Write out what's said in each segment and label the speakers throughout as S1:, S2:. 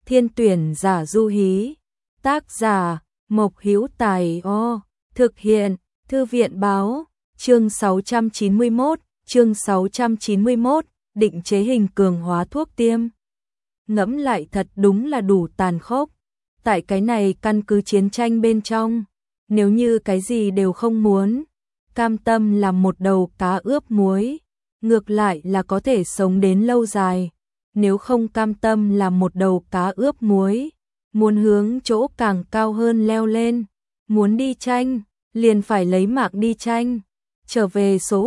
S1: Thiên tuyển giả du hí. Tác giả Mộc Hữu Tài. Thực hiện Thư viện báo. Chương 691, định chế hình cường hóa thuốc tiêm. Ngẫm lại thật đúng là đủ tàn khốc. Tại cái này căn cứ chiến tranh bên trong, nếu như cái gì đều không muốn, cam tâm làm một đầu cá ướp muối, ngược lại là có thể sống đến lâu dài. Nếu không cam tâm làm một đầu cá ướp muối, muốn hướng chỗ càng cao hơn leo lên, muốn đi tranh, liền phải lấy mạng đi tranh. Trở về số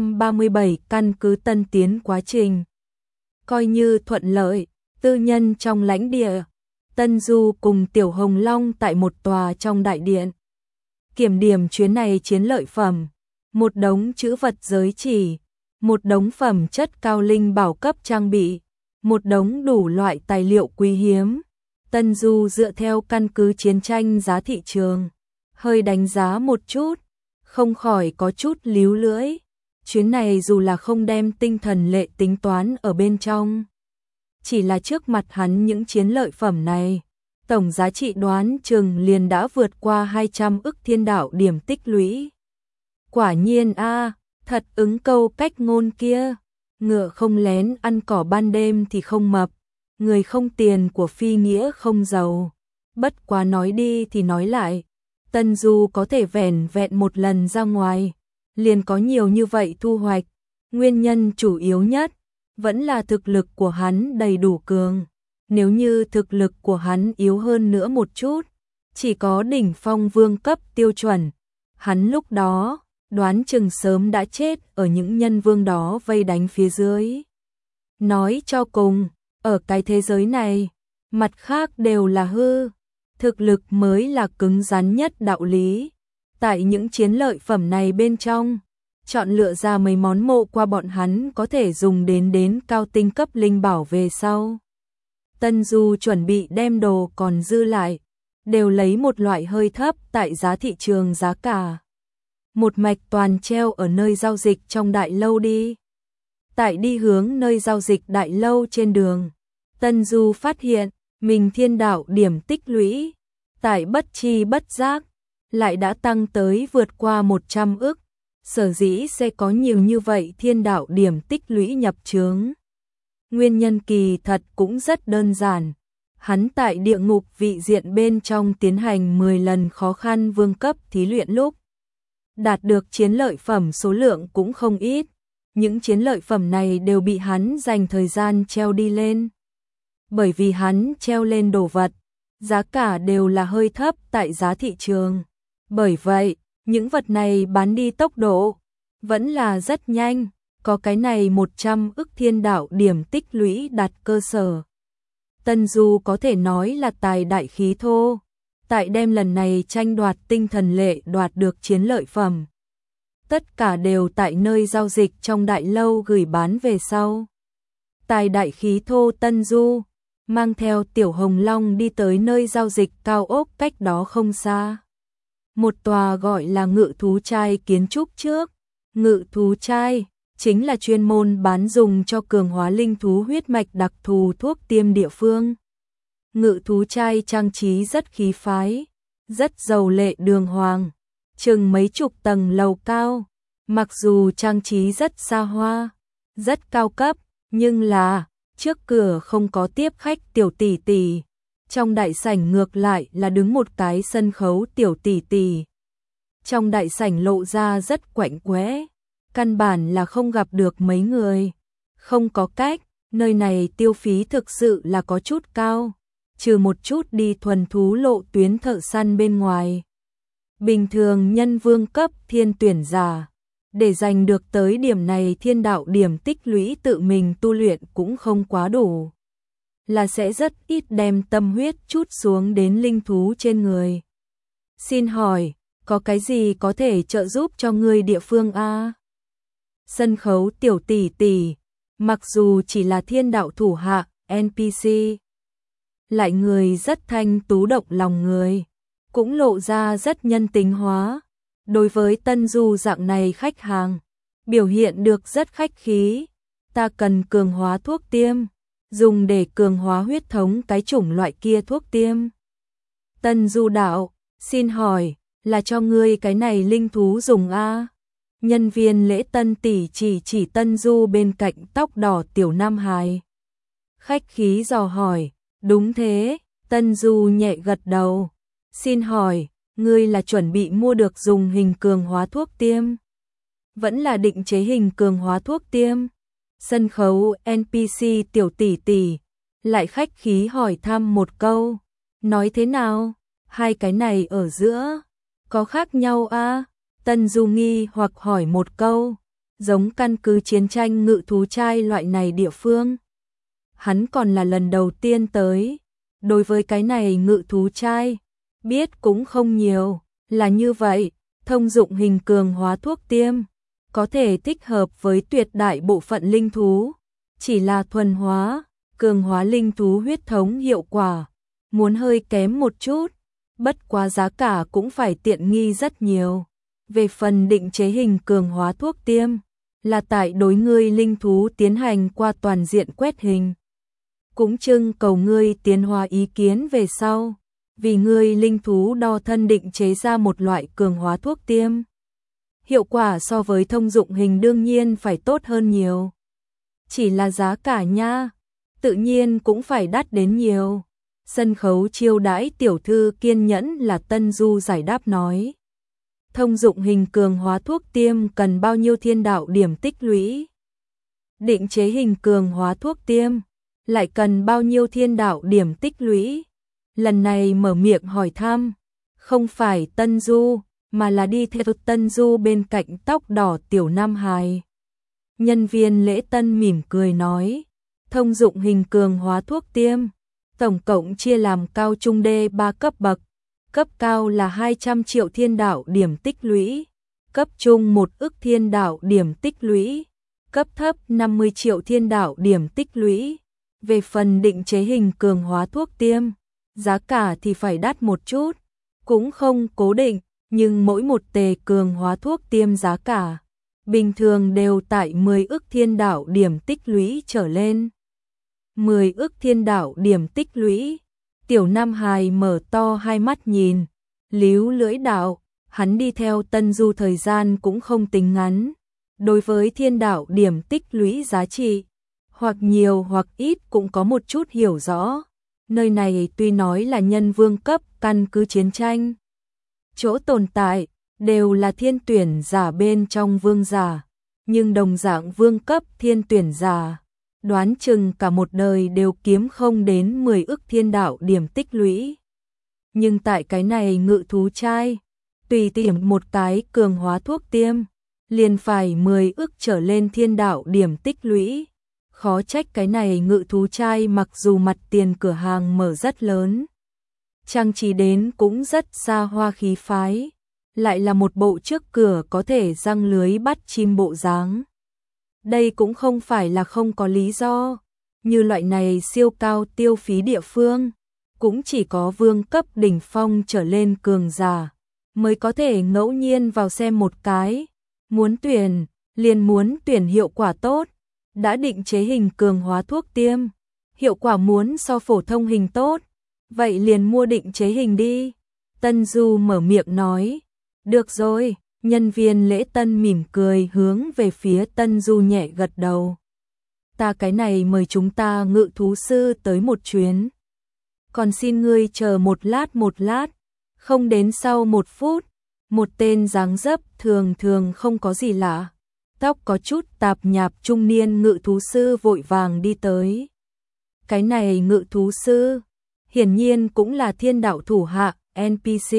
S1: 137 căn cứ Tân Tiến quá trình. Coi như thuận lợi, tư nhân trong lãnh địa, Tân Du cùng Tiểu Hồng Long tại một tòa trong đại điện. Kiểm điểm chuyến này chiến lợi phẩm, một đống chữ vật giới chỉ, một đống phẩm chất cao linh bảo cấp trang bị, một đống đủ loại tài liệu quý hiếm. Tân Du dựa theo căn cứ chiến tranh giá thị trường, hơi đánh giá một chút, không khỏi có chút líu lưỡi. Chuyến này dù là không đem tinh thần lệ tính toán ở bên trong, chỉ là trước mặt hắn những chiến lợi phẩm này, tổng giá trị đoán chừng liền đã vượt qua 200 ức thiên đạo điểm tích lũy. Quả nhiên thật ứng câu cách ngôn kia, ngựa không lén ăn cỏ ban đêm thì không mập, người không tiền của phi nghĩa không giàu. Bất quá nói đi thì nói lại, Tân Du có thể vẻn vẹn một lần ra ngoài, liền có nhiều như vậy thu hoạch. Nguyên nhân chủ yếu nhất vẫn là thực lực của hắn đầy đủ cường. Nếu như thực lực của hắn yếu hơn nữa một chút, chỉ có đỉnh phong vương cấp tiêu chuẩn, hắn lúc đó đoán chừng sớm đã chết ở những nhân vương đó vây đánh phía dưới. Nói cho cùng, ở cái thế giới này, mặt khác đều là hư, thực lực mới là cứng rắn nhất đạo lý. Tại những chiến lợi phẩm này bên trong, chọn lựa ra mấy món mộ qua bọn hắn có thể dùng đến cao tinh cấp linh bảo về sau. Tân Du chuẩn bị đem đồ còn dư lại, đều lấy một loại hơi thấp tại giá thị trường giá cả. Một mạch toàn treo ở nơi giao dịch trong đại lâu đi. Tại đi hướng nơi giao dịch đại lâu trên đường, Tân Du phát hiện mình thiên đạo điểm tích lũy, tại bất chi bất giác, lại đã tăng tới vượt qua 100 ức. Sở dĩ sẽ có nhiều như vậy thiên đạo điểm tích lũy nhập chướng. Nguyên nhân kỳ thật cũng rất đơn giản. Hắn tại địa ngục vị diện bên trong tiến hành 10 lần khó khăn vương cấp thí luyện lúc, đạt được chiến lợi phẩm số lượng cũng không ít. Những chiến lợi phẩm này đều bị hắn dành thời gian treo đi lên. Bởi vì hắn treo lên đồ vật, giá cả đều là hơi thấp tại giá thị trường. Bởi vậy, những vật này bán đi tốc độ vẫn là rất nhanh, có cái này 100 ức thiên đạo điểm tích lũy đặt cơ sở. Tân Du có thể nói là tài đại khí thô, tại đem lần này tranh đoạt tinh thần lệ đoạt được chiến lợi phẩm. Tất cả đều tại nơi giao dịch trong đại lâu gửi bán về sau. Tài đại khí thô Tân Du mang theo Tiểu Hồng Long đi tới nơi giao dịch cao ốc cách đó không xa. Một tòa gọi là Ngự Thú Trai kiến trúc trước. Ngự Thú Trai chính là chuyên môn bán dùng cho cường hóa linh thú huyết mạch đặc thù thuốc tiêm địa phương. Ngự Thú Trai trang trí rất khí phái, rất giàu lệ đường hoàng, chừng mấy chục tầng lầu cao. Mặc dù trang trí rất xa hoa, rất cao cấp, nhưng là trước cửa không có tiếp khách tiểu tỷ tỷ. Trong đại sảnh ngược lại là đứng một cái sân khấu tiểu tỷ tỷ. Trong đại sảnh lộ ra rất quạnh quẽ, căn bản là không gặp được mấy người. Không có cách, nơi này tiêu phí thực sự là có chút cao, trừ một chút đi thuần thú lộ tuyến thợ săn bên ngoài. Bình thường nhân vương cấp thiên tuyển giả, để giành được tới điểm này thiên đạo điểm tích lũy tự mình tu luyện cũng không quá đủ, là sẽ rất ít đem tâm huyết chút xuống đến linh thú trên người. Xin hỏi, có cái gì có thể trợ giúp cho người địa phương a? Sân khấu tiểu tỷ tỷ, mặc dù chỉ là thiên đạo thủ hạ, NPC, lại người rất thanh tú động lòng người, cũng lộ ra rất nhân tính hóa. Đối với Tân Du dạng này khách hàng, biểu hiện được rất khách khí. Ta cần cường hóa thuốc tiêm, dùng để cường hóa huyết thống cái chủng loại kia thuốc tiêm. Tân Du đạo, xin hỏi, là cho ngươi cái này linh thú dùng a? Nhân viên lễ Tân tỷ chỉ Tân Du bên cạnh tóc đỏ tiểu nam hài. Khách khí dò hỏi, đúng thế, Tân Du nhẹ gật đầu. Xin hỏi, ngươi là chuẩn bị mua được dùng hình cường hóa thuốc tiêm? Vẫn là định chế hình cường hóa thuốc tiêm? Sân khấu NPC tiểu tỷ tỷ lại khách khí hỏi thăm một câu. Nói thế nào? Hai cái này ở giữa có khác nhau a? Tân Du nghi hoặc hỏi một câu. Giống căn cứ chiến tranh ngự thú trai loại này địa phương. Hắn còn là lần đầu tiên tới. Đối với cái này ngự thú trai, biết cũng không nhiều. Là như vậy, thông dụng hình cường hóa thuốc tiêm có thể thích hợp với tuyệt đại bộ phận linh thú. Chỉ là thuần hóa, cường hóa linh thú huyết thống hiệu quả muốn hơi kém một chút. Bất quá giá cả cũng phải tiện nghi rất nhiều. Về phần định chế hình cường hóa thuốc tiêm, là tại đối ngươi linh thú tiến hành qua toàn diện quét hình. Cũng trưng cầu ngươi tiến hóa ý kiến về sau, vì ngươi linh thú đo thân định chế ra một loại cường hóa thuốc tiêm. Hiệu quả so với thông dụng hình đương nhiên phải tốt hơn nhiều. Chỉ là giá cả nha, tự nhiên cũng phải đắt đến nhiều. Sân khấu chiêu đãi tiểu thư kiên nhẫn là Tân Du giải đáp nói. Thông dụng hình cường hóa thuốc tiêm cần bao nhiêu thiên đạo điểm tích lũy? Định chế hình cường hóa thuốc tiêm lại cần bao nhiêu thiên đạo điểm tích lũy? Lần này mở miệng hỏi thăm, không phải Tân Du, mà là đi theo Tân Du bên cạnh tóc đỏ tiểu nam hài. Nhân viên lễ Tân mỉm cười nói, thông dụng hình cường hóa thuốc tiêm, tổng cộng chia làm cao trung đê 3 cấp bậc. Cấp cao là 200 triệu thiên đạo điểm tích lũy, cấp trung 1 ức thiên đạo điểm tích lũy, cấp thấp 50 triệu thiên đạo điểm tích lũy. Về phần định chế hình cường hóa thuốc tiêm, giá cả thì phải đắt một chút, cũng không cố định, nhưng mỗi một tề cường hóa thuốc tiêm giá cả bình thường đều tại 10 ức thiên đạo điểm tích lũy trở lên. 10 ức thiên đạo điểm tích lũy. Tiểu Nam Hài mở to hai mắt nhìn, líu lưỡi đạo, hắn đi theo Tân Du thời gian cũng không tính ngắn. Đối với thiên đạo điểm tích lũy giá trị, hoặc nhiều hoặc ít cũng có một chút hiểu rõ. Nơi này tuy nói là nhân vương cấp căn cứ chiến tranh, chỗ tồn tại đều là thiên tuyển giả bên trong vương giả, nhưng đồng dạng vương cấp thiên tuyển giả đoán chừng cả một đời đều kiếm không đến 10 ức thiên đạo điểm tích lũy. Nhưng tại cái này ngự thú trai, tùy tiện một cái cường hóa thuốc tiêm, liền phải 10 ức trở lên thiên đạo điểm tích lũy. Khó trách cái này ngự thú trai mặc dù mặt tiền cửa hàng mở rất lớn, trang trí đến cũng rất xa hoa khí phái, lại là một bộ trước cửa có thể răng lưới bắt chim bộ dáng. Đây cũng không phải là không có lý do, như loại này siêu cao tiêu phí địa phương, cũng chỉ có vương cấp đỉnh phong trở lên cường giả mới có thể ngẫu nhiên vào xem một cái. Muốn tuyển, liền muốn tuyển hiệu quả tốt, đã định chế hình cường hóa thuốc tiêm, hiệu quả muốn so phổ thông hình tốt, vậy liền mua định chế hình đi. Tân Du mở miệng nói, được rồi. Nhân viên lễ Tân mỉm cười hướng về phía Tân Du nhẹ gật đầu. Ta cái này mời chúng ta ngự thú sư tới một chuyến. Còn xin ngươi chờ một lát, không đến sau 1 phút, một tên dáng dấp thường không có gì lạ, tóc có chút tạp nhạp trung niên ngự thú sư vội vàng đi tới. Cái này ngự thú sư, hiển nhiên cũng là thiên đạo thủ hạ, NPC.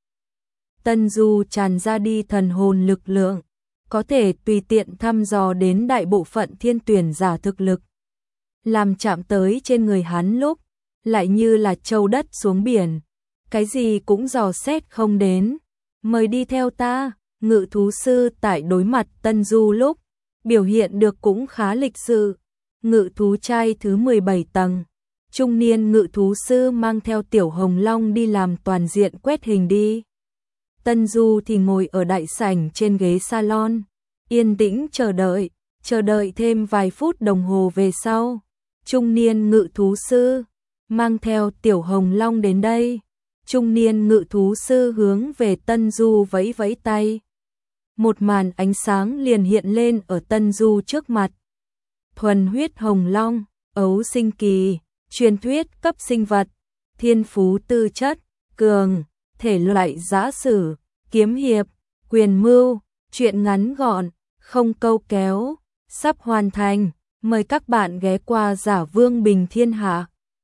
S1: Tân Du tràn ra đi thần hồn lực lượng, có thể tùy tiện thăm dò đến đại bộ phận thiên tuyển giả thực lực. Làm chạm tới trên người hắn lúc, lại như là châu đất xuống biển, cái gì cũng dò xét không đến. Mời đi theo ta. Ngự thú sư tại đối mặt Tân Du lúc, biểu hiện được cũng khá lịch sự. Ngự thú trai thứ 17 tầng, trung niên ngự thú sư mang theo Tiểu Hồng Long đi làm toàn diện quét hình đi. Tân Du thì ngồi ở đại sảnh trên ghế salon, yên tĩnh chờ đợi thêm vài phút đồng hồ về sau, Trung niên ngự thú sư mang theo Tiểu Hồng Long đến đây. Trung niên ngự thú sư hướng về Tân Du vẫy vẫy tay. Một màn ánh sáng liền hiện lên ở Tân Du trước mặt. Thuần huyết hồng long, ấu sinh kỳ, truyền thuyết cấp sinh vật, thiên phú tư chất, cường, thể loại giã sử, kiếm hiệp, quyền mưu, truyện ngắn gọn, không câu kéo, sắp hoàn thành. Mời các bạn ghé qua Giả Vương Bình Thiên Hạ.